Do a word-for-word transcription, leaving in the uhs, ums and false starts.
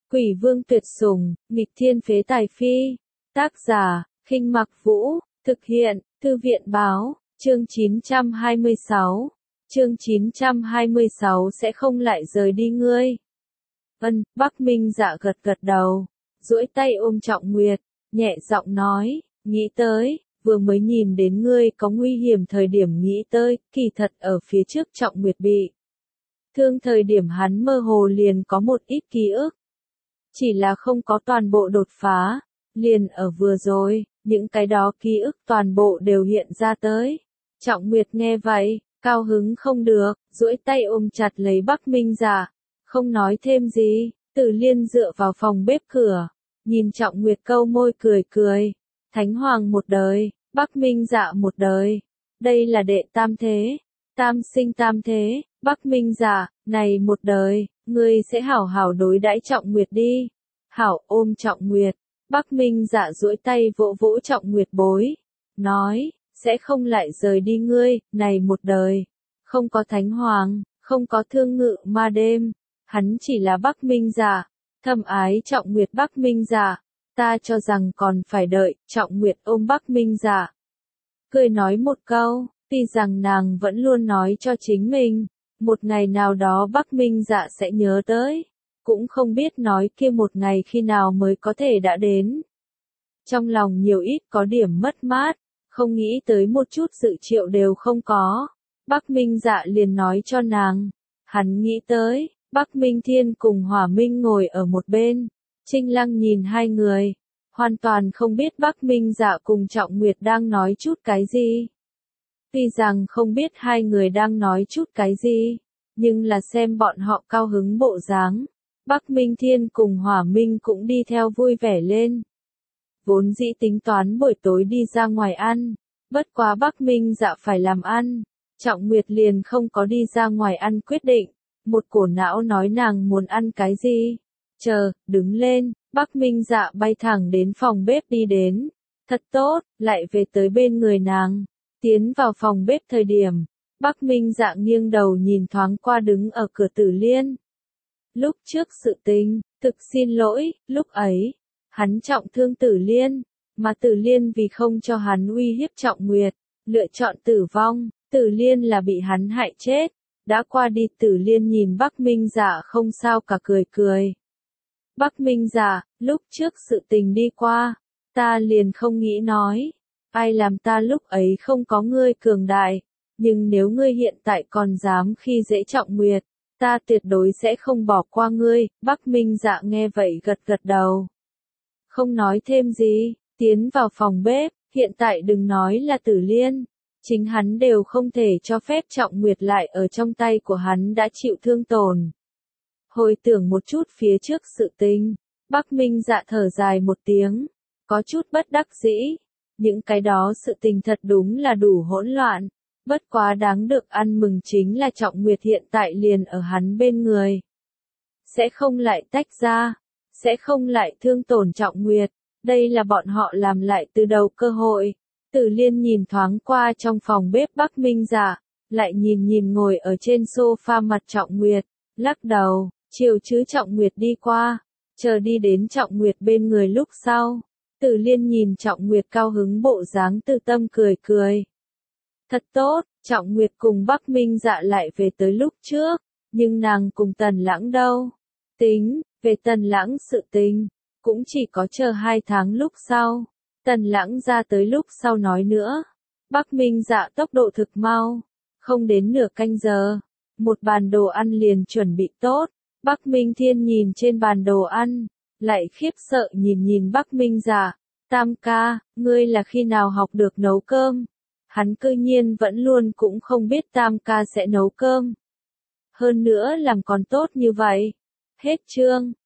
Quỷ vương tuyệt sủng, nghịch thiên phế tài phi. Tác giả, Khinh Mặc Vũ, thực hiện, Thư viện báo, chương chín trăm hai mươi sáu. Chương chín trăm hai mươi sáu sẽ không lại rời đi ngươi. Ân, Bắc Minh Dạ gật gật đầu, duỗi tay ôm Trọng Nguyệt, nhẹ giọng nói, nghĩ tới, vừa mới nhìn đến ngươi có nguy hiểm thời điểm nghĩ tới, kỳ thật ở phía trước Trọng Nguyệt bị thương thời điểm hắn mơ hồ liền có một ít ký ức. Chỉ là không có toàn bộ đột phá, liền ở vừa rồi, những cái đó ký ức toàn bộ đều hiện ra tới. Trọng Nguyệt nghe vậy, cao hứng không được, duỗi tay ôm chặt lấy Bắc Minh Dạ, không nói thêm gì. Tử Liên dựa vào phòng bếp cửa, nhìn Trọng Nguyệt câu môi cười cười. Thánh Hoàng một đời, Bắc Minh Dạ một đời, đây là đệ tam thế, tam sinh tam thế. Bắc Minh Dạ, này một đời, ngươi sẽ hảo hảo đối đãi Trọng Nguyệt đi. Hảo ôm Trọng Nguyệt, Bắc Minh Dạ duỗi tay vỗ vỗ Trọng Nguyệt bối, nói, sẽ không lại rời đi ngươi, này một đời. Không có Thánh Hoàng, không có thương ngự ma đêm, hắn chỉ là Bắc Minh Dạ, thâm ái Trọng Nguyệt. Bắc Minh Dạ, ta cho rằng còn phải đợi. Trọng Nguyệt ôm Bắc Minh Dạ, cười nói một câu, tuy rằng nàng vẫn luôn nói cho chính mình, một ngày nào đó Bắc Minh Dạ sẽ nhớ tới, cũng không biết nói kia một ngày khi nào mới có thể đã đến. Trong lòng nhiều ít có điểm mất mát, không nghĩ tới một chút dự triệu đều không có. Bắc Minh Dạ liền nói cho nàng, hắn nghĩ tới, Bắc Minh Thiên cùng Hỏa Minh ngồi ở một bên, Trinh Lăng nhìn hai người, hoàn toàn không biết Bắc Minh Dạ cùng Trọng Nguyệt đang nói chút cái gì. Tuy rằng không biết hai người đang nói chút cái gì, nhưng là xem bọn họ cao hứng bộ dáng, Bắc Minh Thiên cùng Hỏa Minh cũng đi theo vui vẻ lên. Vốn dĩ tính toán buổi tối đi ra ngoài ăn, bất quá Bắc Minh Dạ phải làm ăn, Trọng Nguyệt liền không có đi ra ngoài ăn quyết định, một cổ não nói nàng muốn ăn cái gì. Chờ, đứng lên, Bắc Minh Dạ bay thẳng đến phòng bếp đi đến, thật tốt, lại về tới bên người nàng. Tiến vào phòng bếp thời điểm, Bắc Minh Dạ nghiêng đầu nhìn thoáng qua đứng ở cửa Tử Liên. Lúc trước sự tình, thực xin lỗi, lúc ấy, hắn trọng thương Tử Liên, mà Tử Liên vì không cho hắn uy hiếp Trọng Nguyệt, lựa chọn tử vong, Tử Liên là bị hắn hại chết. Đã qua đi Tử Liên nhìn Bắc Minh Dạ không sao cả cười cười. Bắc Minh Dạ, lúc trước sự tình đi qua, ta liền không nghĩ nói. Ai làm ta lúc ấy không có ngươi cường đại, nhưng nếu ngươi hiện tại còn dám khi dễ Trọng Nguyệt, ta tuyệt đối sẽ không bỏ qua ngươi. Bắc Minh Dạ nghe vậy gật gật đầu, không nói thêm gì, tiến vào phòng bếp. Hiện tại đừng nói là Tử Liên, chính hắn đều không thể cho phép Trọng Nguyệt lại ở trong tay của hắn đã chịu thương tổn. Hồi tưởng một chút phía trước sự tình, Bắc Minh Dạ thở dài một tiếng, có chút bất đắc dĩ. Những cái đó sự tình thật đúng là đủ hỗn loạn, bất quá đáng được ăn mừng chính là Trọng Nguyệt hiện tại liền ở hắn bên người. Sẽ không lại tách ra, sẽ không lại thương tổn Trọng Nguyệt, đây là bọn họ làm lại từ đầu cơ hội. Tử Liên nhìn thoáng qua trong phòng bếp Bắc Minh Dạ, lại nhìn nhìn ngồi ở trên sofa mặt Trọng Nguyệt, lắc đầu, chiều chứ Trọng Nguyệt đi qua, chờ đi đến Trọng Nguyệt bên người lúc sau. Tử Liên nhìn Trọng Nguyệt cao hứng bộ dáng từ tâm cười cười. Thật tốt, Trọng Nguyệt cùng Bắc Minh Dạ lại về tới lúc trước, nhưng nàng cùng Tần Lãng đâu? Tính, về Tần Lãng sự tình, cũng chỉ có chờ hai tháng lúc sau. Tần Lãng ra tới lúc sau nói nữa. Bắc Minh Dạ tốc độ thực mau, không đến nửa canh giờ, một bàn đồ ăn liền chuẩn bị tốt. Bắc Minh Thiên nhìn trên bàn đồ ăn, lại khiếp sợ nhìn nhìn Bắc Minh Dạ, Tam ca, ngươi là khi nào học được nấu cơm? Hắn cư nhiên vẫn luôn cũng không biết Tam ca sẽ nấu cơm. Hơn nữa làm còn tốt như vậy. Hết chương.